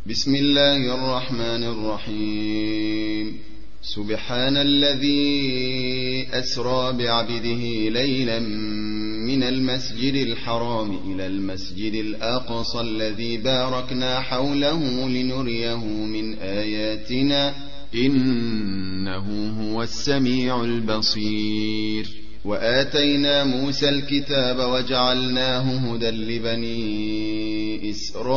بسم الله الرحمن الرحيم. سبحان الذي أسرى بعبده ليلا من المسجد الحرام إلى المسجد الأقصى الذي باركنا حوله لنريه من آياتنا إنه هو السميع البصير. وآتينا موسى الكتاب وجعلناه هدى لبني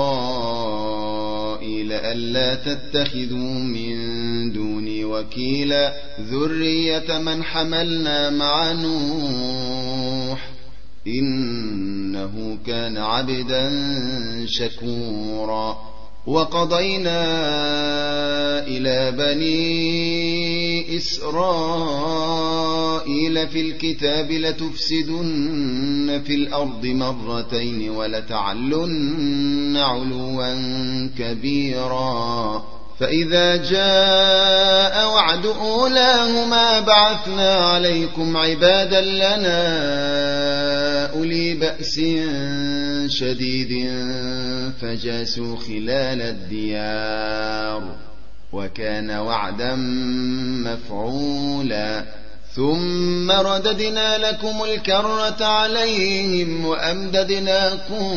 إسرائيل ألا تتخذوا من دوني وكيلا ذرية من حملنا مع نوح إنه كان عبدا شكورا. وقضينا إلى بني إسرائيل في الكتاب لتفسدن في الأرض مرتين ولتعلن علوا كبيرا. فإذا جاء وعد أولاهما بعثنا عليكم عبادا لنا أولي بأس شديد فجاسوا خلال الديار وكان وعدا مفعولا. ثم رددنا لكم الكرة عليهم وأمددناكم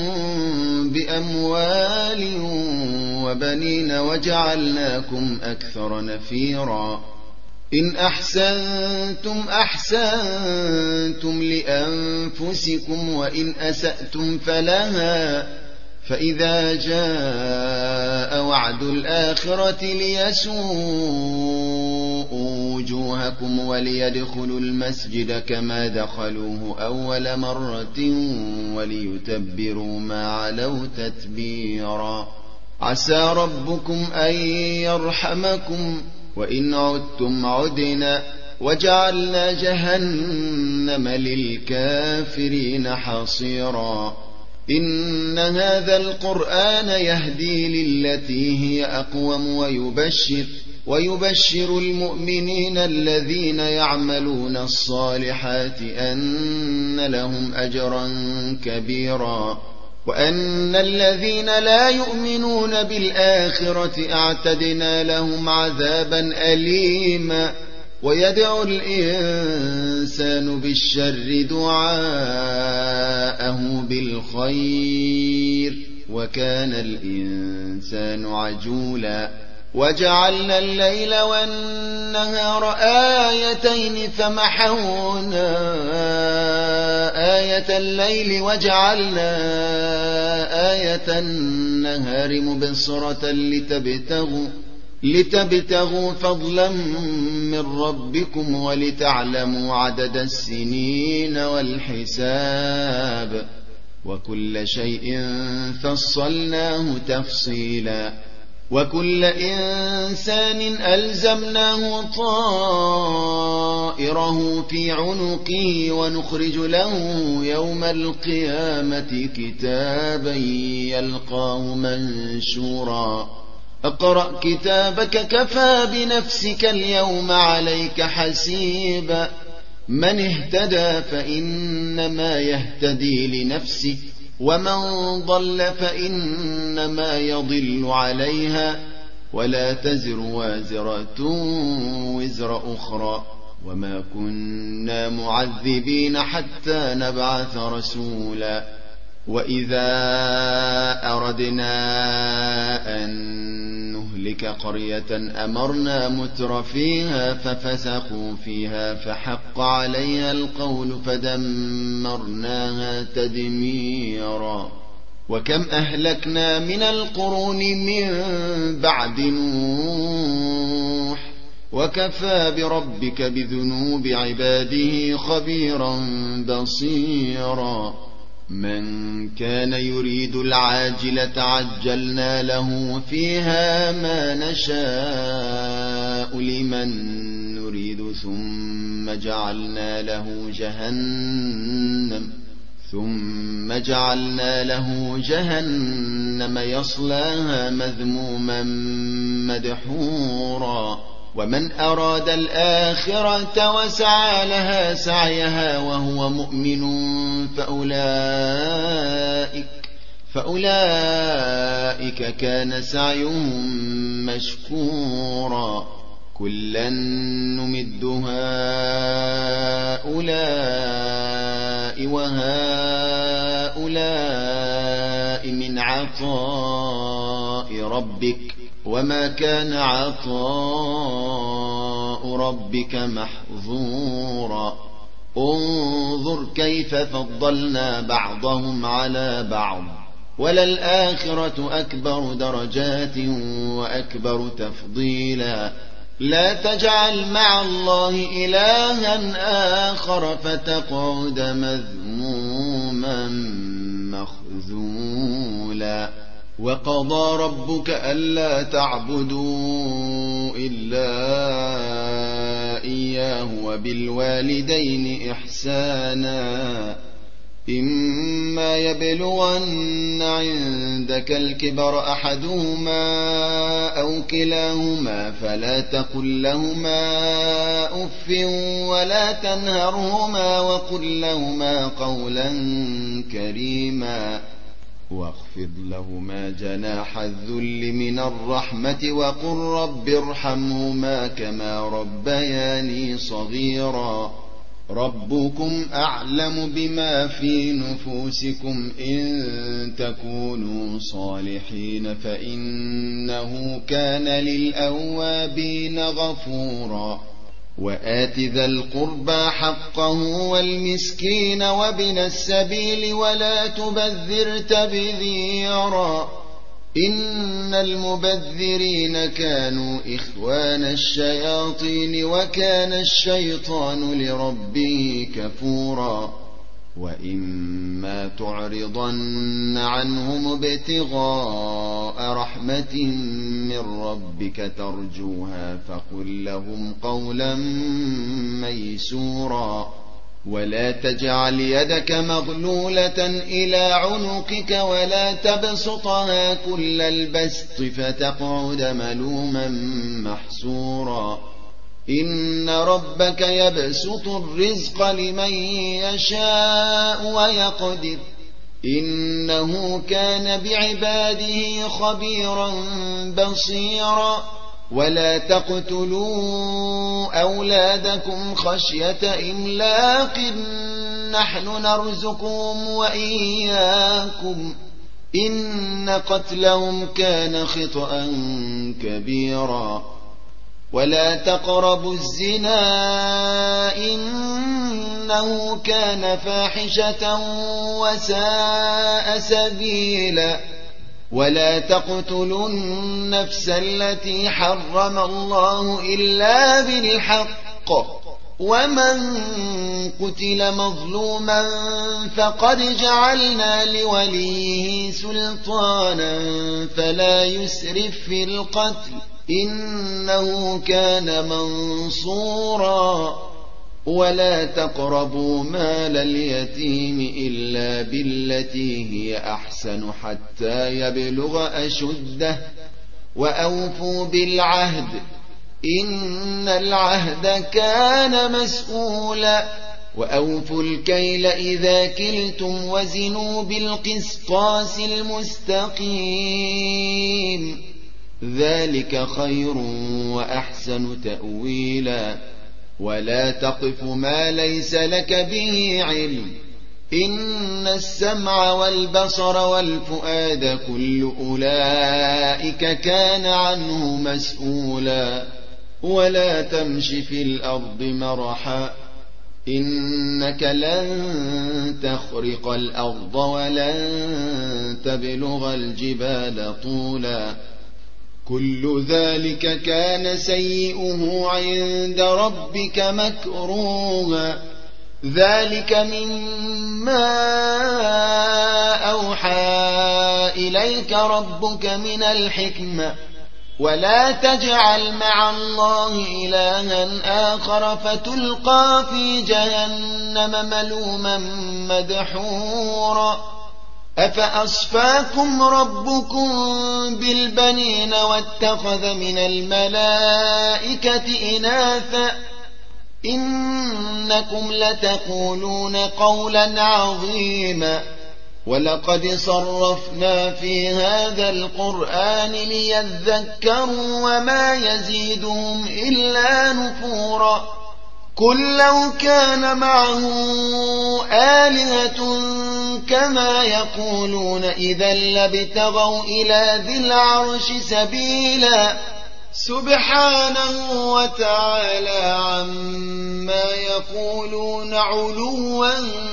بأموال وبنين وجعلناكم أكثر نفيرا. إن أحسنتم أحسنتم لأنفسكم وإن أسأتم فلها. فإذا جاء وعد الآخرة ليسوءوا وجوهكم وليدخلوا المسجد كما دخلوه أول مرة وليتبروا ما علوا تتبيرا. عسى ربكم أن يرحمكم وإن عدتم عدنا وجعلنا جهنم للكافرين حصيرا. إن هذا القرآن يهدي للتي هي أقوم ويبشر المؤمنين الذين يعملون الصالحات أن لهم أجرا كبيرا وأن الذين لا يؤمنون بالآخرة أعتدنا لهم عذابا أليما. ويدعو الإنسان بالشر دعاءه بالخير وكان الإنسان عجولا. وجعلنا الليل والنهار آيتين فمحونا آية الليل وجعلنا آية النهار مبصرة لتبتغوا فضلا من ربكم ولتعلموا عدد السنين والحساب وكل شيء فصلناه تفصيلا. وكل إنسان ألزمناه طائره في عنقه ونخرج له يوم القيامة كتابا يلقاه منشورا. اقرأ كتابك كفى بنفسك اليوم عليك حسيبا. من اهتدى فإنما يهتدي لنفسه ومن ضل فإنما يضل عليها ولا تزر وازرة وزر أخرى وما كنا معذبين حتى نبعث رسولا. وإذا أردنا أن نهلك قرية أمرنا متر فيها ففسقوا فيها فحق عليها القول فدمرناها تدميرا. وكم أهلكنا من القرون من بعد نوح وكفى بربك بذنوب عباده خبيرا بصيرا. من كان يريد العاجلة عجلنا له فيها ما نشاء لمن نريد ثم جعلنا له جهنم يصلاها مذموما مدحورا. ومن أراد الآخرة وسعى لها سعيها وهو مؤمن فأولئك كان سعيهم مشكورا كلا نمد هؤلاء وهؤلاء من عطاء ربك وما كان عطاء ربك محظورا انظر كيف فضلنا بعضهم على بعض وللآخرة أكبر درجات وأكبر تفضيلا لا تجعل مع الله إلها آخر فتقعد مذموما مخذولا وقضى ربك ألا تعبدوا إلا إياه وبالوالدين إحسانا إما يبلغن عندك الكبر أحدهما أو كلاهما فلا تقل لهما أف ولا تنهرهما وقل لهما قولا كريما واخفض لهما جناح الذل من الرحمة وقل رب ارحمهما كما ربياني صغيرا ربكم أعلم بما في نفوسكم إن تكونوا صالحين فإنه كان للأوابين غفورا وآت ذا القربى حقه والمسكين وابن السبيل ولا تبذر تبذيرا إن المبذرين كانوا إخوان الشياطين وكان الشيطان لربه كفورا وإما تعرضن عنهم ابتغاء رحمة من ربك ترجوها فقل لهم قولا ميسورا ولا تجعل يدك مغلولة إلى عنقك ولا تبسطها كل البسط فتقعد ملوما محسورا إن ربك يبسط الرزق لمن يشاء ويقدر إنه كان بعباده خبيرا بصيرا ولا تقتلوا أولادكم خشية إملاق نحن نرزقهم وإياكم إن قتلهم كان خطأ كبيرا ولا تقربوا الزنا إنه كان فاحشة وساء سبيلا ولا تقتلوا النفس التي حرم الله إلا بالحق ومن قتل مظلوما فقد جعلنا لوليه سلطانا فلا يسرف في القتل إنه كان منصورا ولا تقربوا مال اليتيم إلا بالتي هي أحسن حتى يبلغ أشده وأوفوا بالعهد إن العهد كان مسؤولا وأوفوا الكيل إذا كلتم وزنوا بالقسطاس المستقيم ذلك خير وأحسن تأويلا ولا تقف ما ليس لك به علم إن السمع والبصر والفؤاد كل أولئك كان عنه مسؤولا ولا تمش في الأرض مرحا إنك لن تخرق الأرض ولن تبلغ الجبال طولا كل ذلك كان سيئه عند ربك مكروها ذلك مما أوحى إليك ربك من الحكمة ولا تجعل مع الله إلها آخر فتلقى في جهنم ملوما مدحورا أفأصفاكم ربكم بالبنين واتخذ من الملائكة إناثا إنكم لتقولون قولا عظيما ولقد صرفنا في هذا القرآن ليذكروا وما يزيدهم إلا نفورا قل لو كان معه آلهة كما يقولون إذا لابتغوا إلى ذي العرش سبيلا سبحانه وتعالى عما يقولون علوا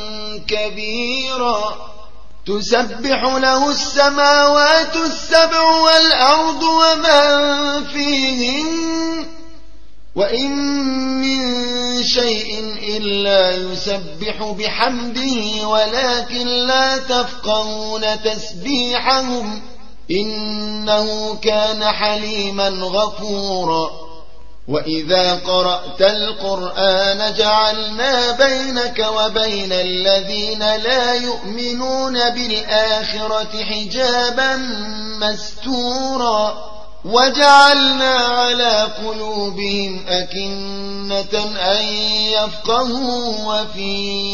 كبيرا تسبح له السماوات السبع والأرض ومن فيهن وإن من شيء إلا يسبح بحمده ولكن لا تفقهون تسبيحهم إنه كان حليما غفورا وإذا قرأت القرآن جعلنا بينك وبين الذين لا يؤمنون بالآخرة حجابا مستورا وجعلنا على قلوبهم أكنة أن يفقهوا وفي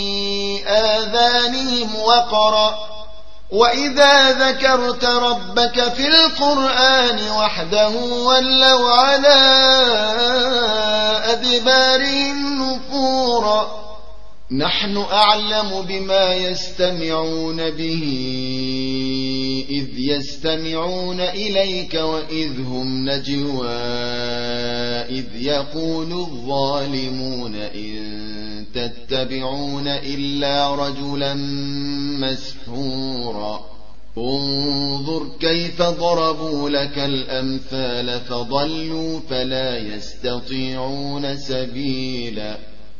آذانهم وقرا وإذا ذكرت ربك في القرآن وحده ولوا على أدبارهم نفورا نحن أعلم بما يستمعون به إذ يستمعون إليك وإذ هم نجوى إذ يقول الظالمون إن تتبعون إلا رجلا مسحورا انظر كيف ضربوا لك الأمثال فضلوا فلا يستطيعون سبيلا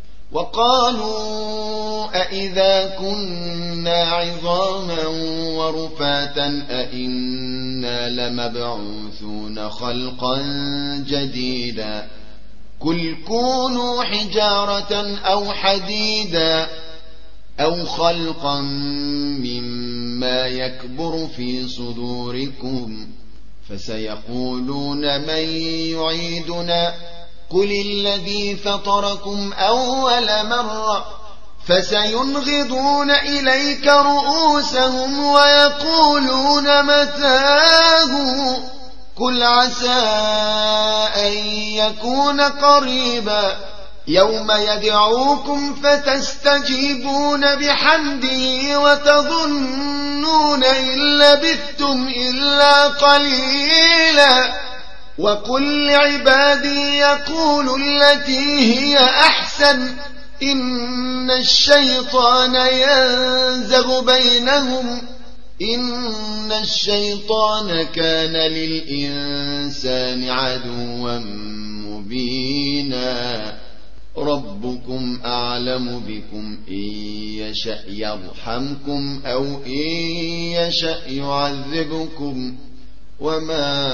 وقالوا أئذا كنا عظاما ورفاتا أئنا لمبعوثون خلقا جديدا قل كونوا حجارة أو حديدا أو خلقا مما يكبر في صدوركم فسيقولون من يعيدنا قل الذي فطركم أول مرة فسينغضون إليك رؤوسهم ويقولون متاه قل عسى أن يكون قريبا يوم يدعوكم فتستجيبون بحمده وتظنون إن لبثتم إلا قليلا وقل لعبادي يقولوا التي هي أحسن إن الشيطان ينزغ بينهم إن الشيطان كان للإنسان عدوا مبينا ربكم أعلم بكم إن يشأ يرحمكم أو إن يشأ يعذبكم وما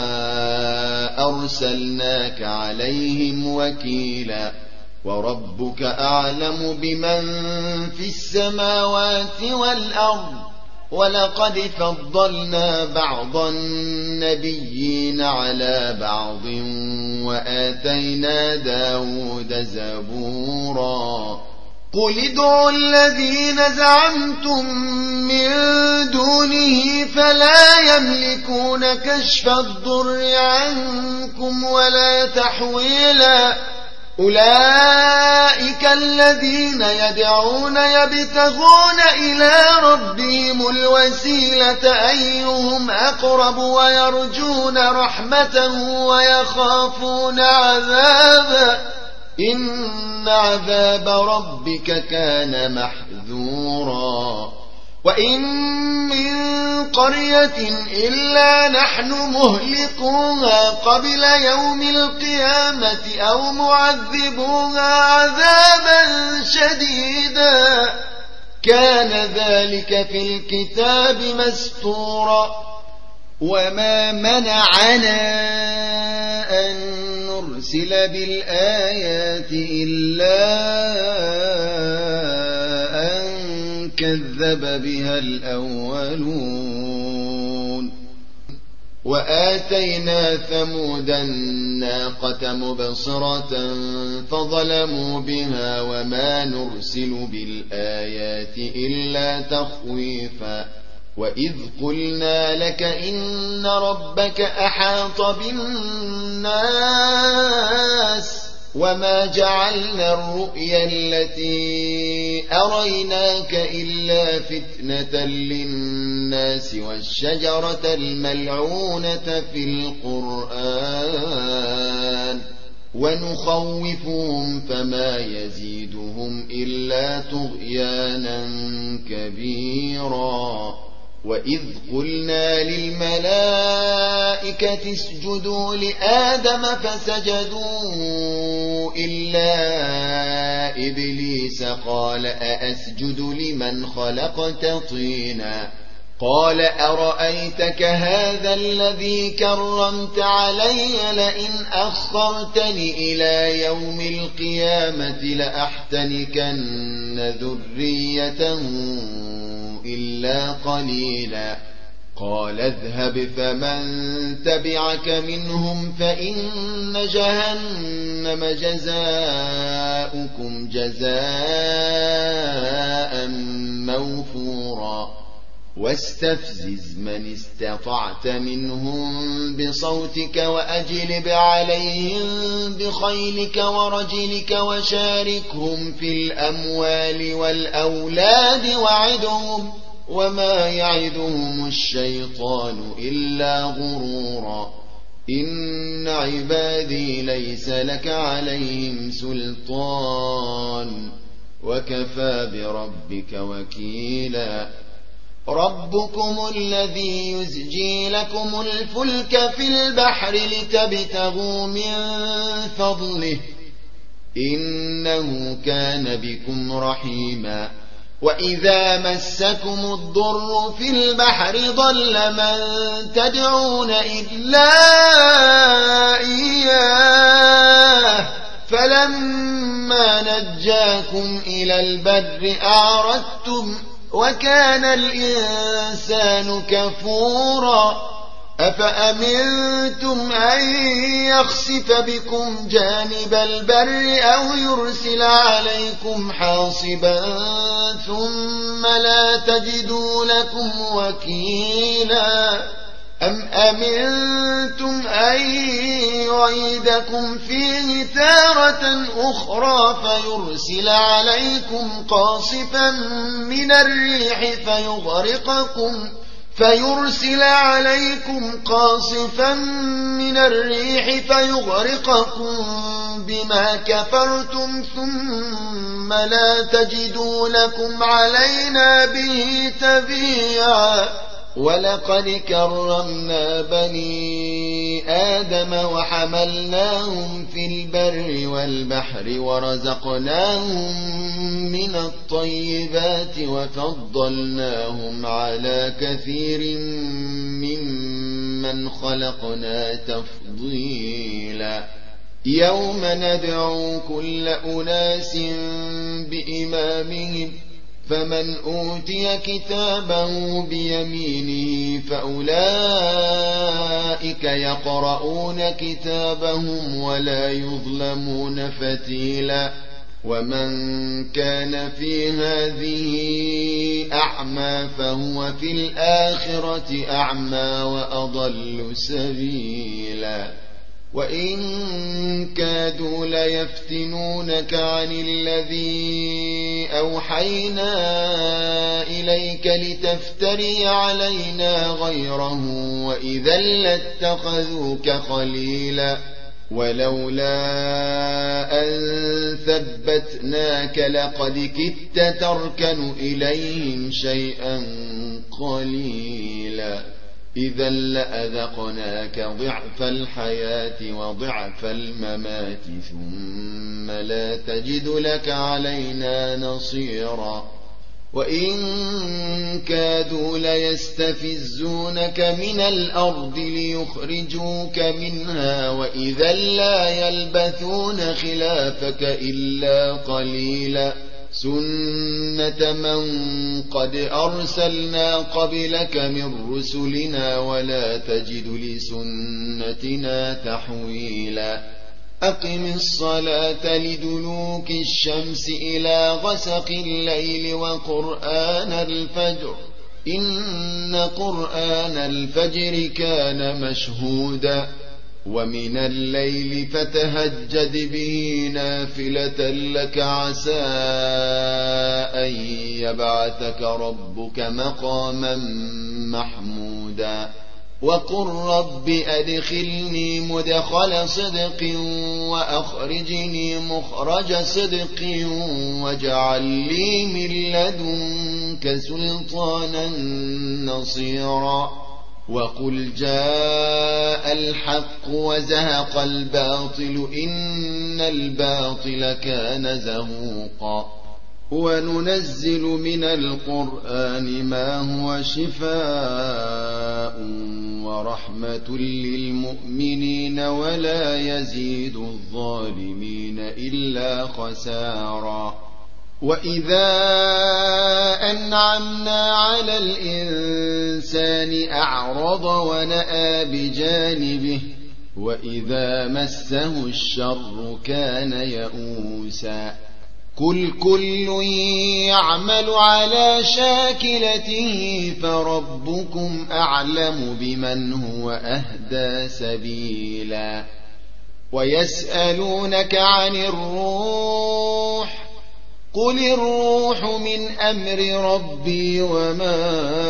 أرسلناك عليهم وكيلا وربك أعلم بمن في السماوات والأرض ولقد فضلنا بعض النبيين على بعض وآتينا داود زبورا قل ادعوا الذين زعمتم من دونه فلا يملكون كشف الضر عنكم ولا تحويلا أولئك الذين يدعون يبتغون إلى ربهم الوسيلة أيهم أقرب ويرجون رحمته ويخافون عذابه إن عذاب ربك كان محذورا وإن من قرية إلا نحن مهلكوها قبل يوم القيامة أو معذبوها عذابا شديدا كان ذلك في الكتاب مسطورا وما منعنا أن نرسل بالآيات إلا أن كذب بها الأولون وآتينا ثمود الناقة مبصرة فظلموا بها وما نرسل بالآيات إلا تخويفا وإذ قلنا لك إن ربك أحاط بالناس وما جعلنا الرؤيا التي أريناك إلا فتنة للناس والشجرة الملعونة في القرآن ونخوفهم فما يزيدهم إلا طغيانا كبيرا. وإذ قلنا للملائكة اسجدوا لآدم فسجدوا إلا إبليس قال أأسجد لمن خلقت طينا قال أرأيتك هذا الذي كرمت علي لئن أخرتني إلى يوم القيامة لأحتنكن ذريته إلا قليلا. قال اذهب فمن تبعك منهم فإن جهنم جزاؤكم جزاء موفورا. واستفزز من استطعت منهم بصوتك وأجلب عليهم بخيلك ورجلك وشاركهم في الأموال والأولاد وعدهم وما يعدهم الشيطان إلا غرورا. إن عبادي ليس لك عليهم سلطان وكفى بربك وكيلا. ربكم الذي يزجي لكم الفلك في البحر لتبتغوا من فضله إنه كان بكم رحيما. وإذا مسكم الضر في البحر ضل من تدعون إلا إياه فلما نجاكم إلى البر أعرضتم وكان الإنسان كفورا. أفأمنتم أن يخسف بكم جانب البر أو يرسل عليكم حاصبا ثم لا تجدوا لكم وكيلا. أم أمنتم أن يعيدكم فيه تارة أخرى فيرسل عليكم قاصفا من الريح فيغرقكم بما كفرتم ثم لا تجدوا لكم علينا به تبيعا. ولقد كرمنا بني آدم وحملناهم في البر والبحر ورزقناهم من الطيبات وفضلناهم على كثير ممن خلقنا تفضيلا. يوم ندعو كل أناس بإمامهم فمن أوتي كتابه بيمينه فأولئك يقرؤون كتابهم ولا يظلمون فتيلا. ومن كان في هذه أعمى فهو في الآخرة أعمى وأضل سبيلا. وإن كادوا ليفتنونك عن الذي أوحينا إليك لتفتري علينا غيره وإذا لاتخذوك خليلا. ولولا أن ثبتناك لقد كدت تركن إليهم شيئا قليلا. إذا لأذقناك ضعف الحياة وضعف الممات ثم لا تجد لك علينا نصيرا. وإن كادوا ليستفزونك من الأرض ليخرجوك منها وإذا لا يلبثون خلافك إلا قليلا. سنة من قد أرسلنا قبلك من رسلنا ولا تجد لسنتنا تحويلا. أقم الصلاة لدلوك الشمس إلى غسق الليل وقرآن الفجر إن قرآن الفجر كان مشهودا ومن الليل فتهجد به نافلة لك عسى أن يبعثك ربك مقاما محمودا وقل رب أدخلني مدخل صدق وأخرجني مخرج صدق واجعل لي من لدنك سلطانا نصيرا وقل جاء الحق وزهق الباطل إن الباطل كان زهوقا وننزل من القرآن ما هو شفاء ورحمة للمؤمنين ولا يزيد الظالمين إلا خسارا وإذا أنعمنا على الإنسان أعرض ونأى بجانبه وإذا مسه الشر كان يئوسا قل كل يعمل على شاكلته فربكم أعلم بمن هو أهدى سبيلا ويسألونك عن الروح قل الروح من أمر ربي وما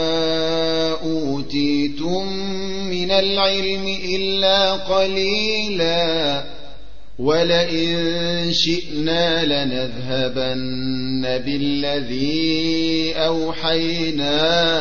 أوتيتم من العلم إلا قليلا ولئن شئنا لنذهبن بالذي أوحينا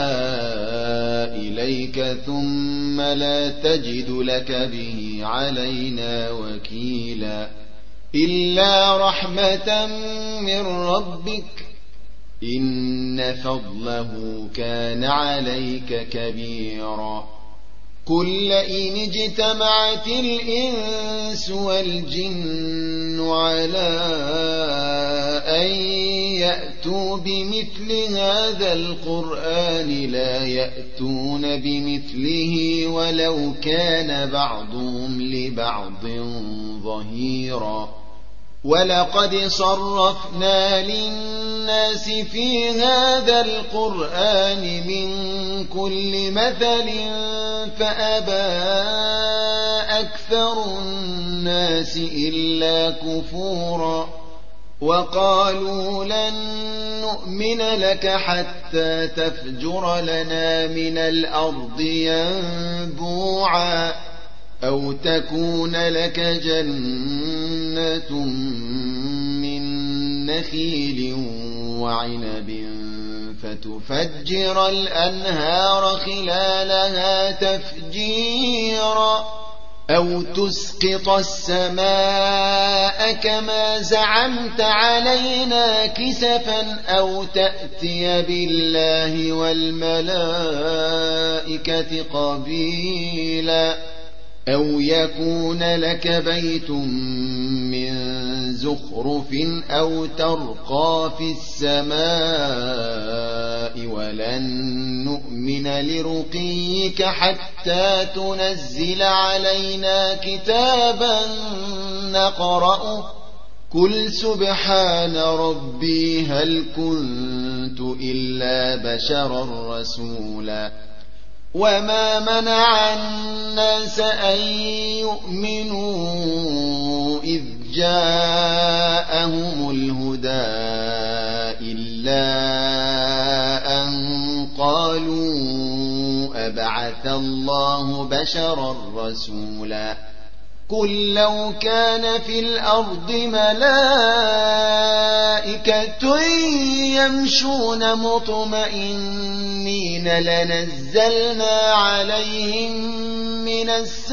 إليك ثم لا تجد لك به علينا وكيلا إلا رحمة من ربك إن فضله كان عليك كبيرا قل لئن اجتمعت الإنس والجن على أن يأتوا بمثل هذا القرآن لا يأتون بمثله ولو كان بعضهم لبعض ظهيرا ولقد صرفنا للناس في هذا القرآن من كل مثل فأبى أكثر الناس إلا كفورا وقالوا لن نؤمن لك حتى تفجر لنا من الأرض ينبوعا أو تكون لك جنة من نخيل وعنب فتفجر الأنهار خلالها تفجيرا أو تسقط السماء كما زعمت علينا كسفا أو تأتي بالله والملائكة قبيلا أو يكون لك بيت من زخرف أو ترقى في السماء ولن نؤمن لرقيك حتى تنزل علينا كتابا نقرأه قل سبحان ربي هل كنت إلا بشرا رسولا وما منع الناس أن يؤمنوا إذ جاءهم الهدى إلا أن قالوا أبعث الله بشرا رسولا قل لو كان في الأرض ملائكة يمشون مطمئنين لنزلنا عليهم من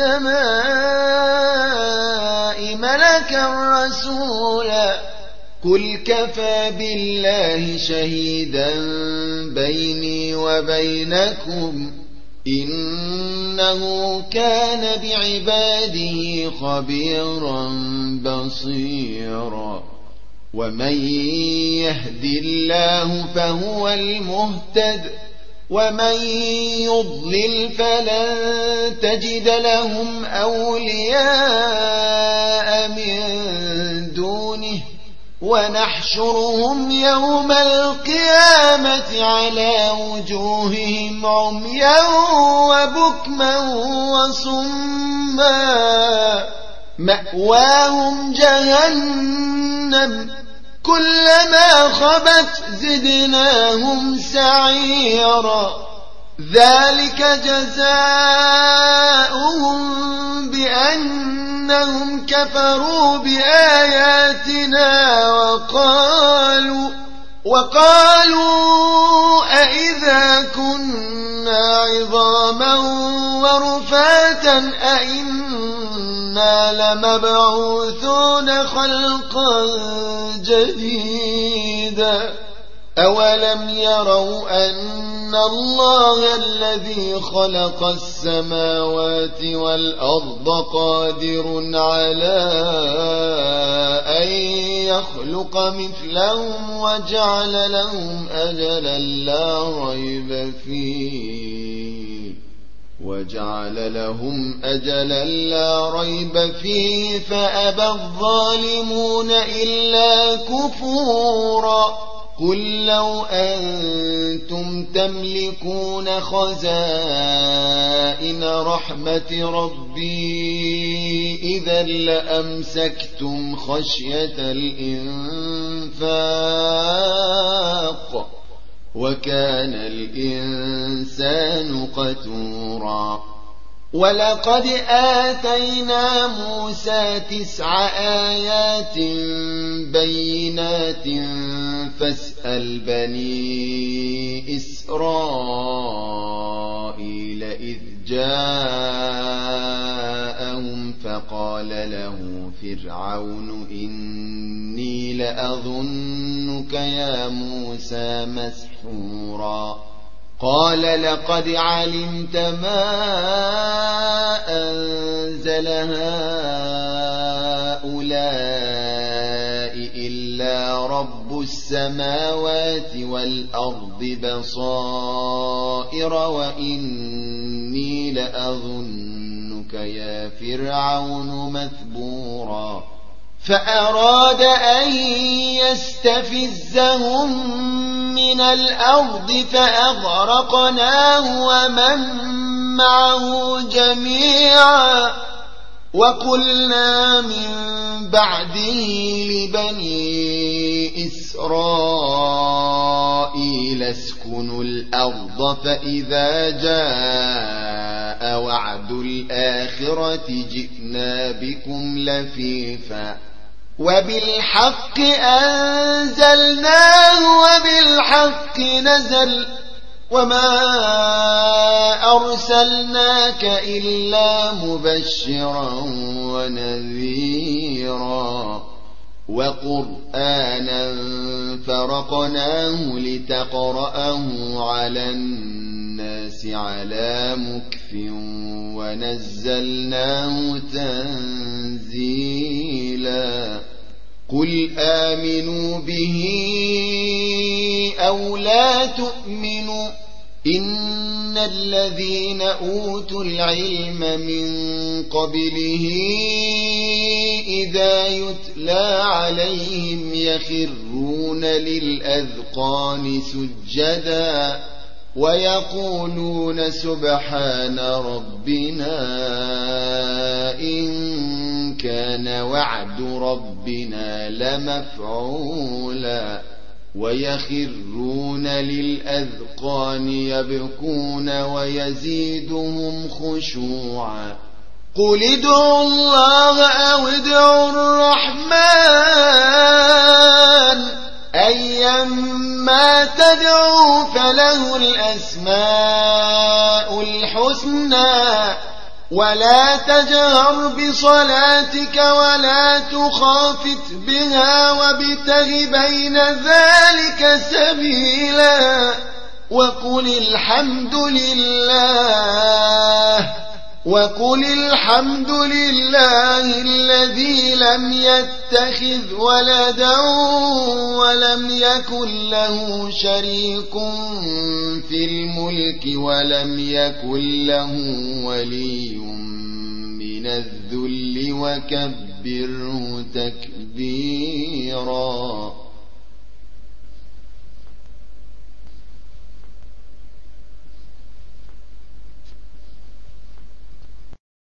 السماء ملكا رسولا قل كفى بالله شهيدا بيني وبينكم إنه كان بعباده خبيرا بصيرا ومن يهد الله فهو المهتد ومن يضلل فلن تجد لهم أولياء من دونه ونحشر ونحشرهم يوم القيامة على وجوههم عميا وبكما وصما مأواهم جهنم كلما خبت زدناهم سعيرا ذلك جزاؤهم بأنهم كفروا بآياتنا وقالوا أئذا كنا عظاما ورفاتا أئنا لمبعوثون خلقا جديدا أولم يروا أن الله الذي خلق السماوات والأرض قادر على أن يخلق مثلهم وجعل لهم أجلا لا ريب فيه فأبى الظالمون إلا كفورا قل لو أنتم تملكون خزائن رحمة ربي إذا لأمسكتم خشية الإنفاق وكان الإنسان قتورا ولقد آتينا موسى 9 آيات بينات فاسأل بني إسرائيل إذ جاءهم فقال له فرعون إني لأظنك يا موسى مسحورا قال لقد علمت ما أنزل هؤلاء إلا رب السماوات والأرض بصائر وإني لأظنك يا فرعون مثبورا فأراد أن يستفزهم من الأرض فأغرقناه ومن معه جميعا وقلنا من بعده لبني إسرائيل اسكنوا الأرض فإذا جاء وعد الآخرة جئنا بكم لفيفا وبالحق أنزلناه وبالحق نزل وما أرسلناك إلا مبشرا ونذيرا وقرآنا فرقناه لتقرأه على الناس على مكث ونزلناه تنزيلا قل آمنوا به أو لا تؤمنوا إن الذين أوتوا العلم من قبله إذا يتلى عليهم يخرون للأذقان سجدا ويقولون سبحان ربنا إن كان وعد ربنا لمفعولا ويخرون للأذقان يبكون ويزيدهم خشوعا قل ادعوا الله أو ادعوا الرحمن أيما تدعوا فله الأسماء الحسنى ولا تجهر بصلاتك ولا تخافت بها وابتغ بين ذلك سبيلا وقل الحمد لله الذي لم يتخذ ولدا ولم يكن له شريك في الملك ولم يكن له ولي من الذل وكبره تكبيرا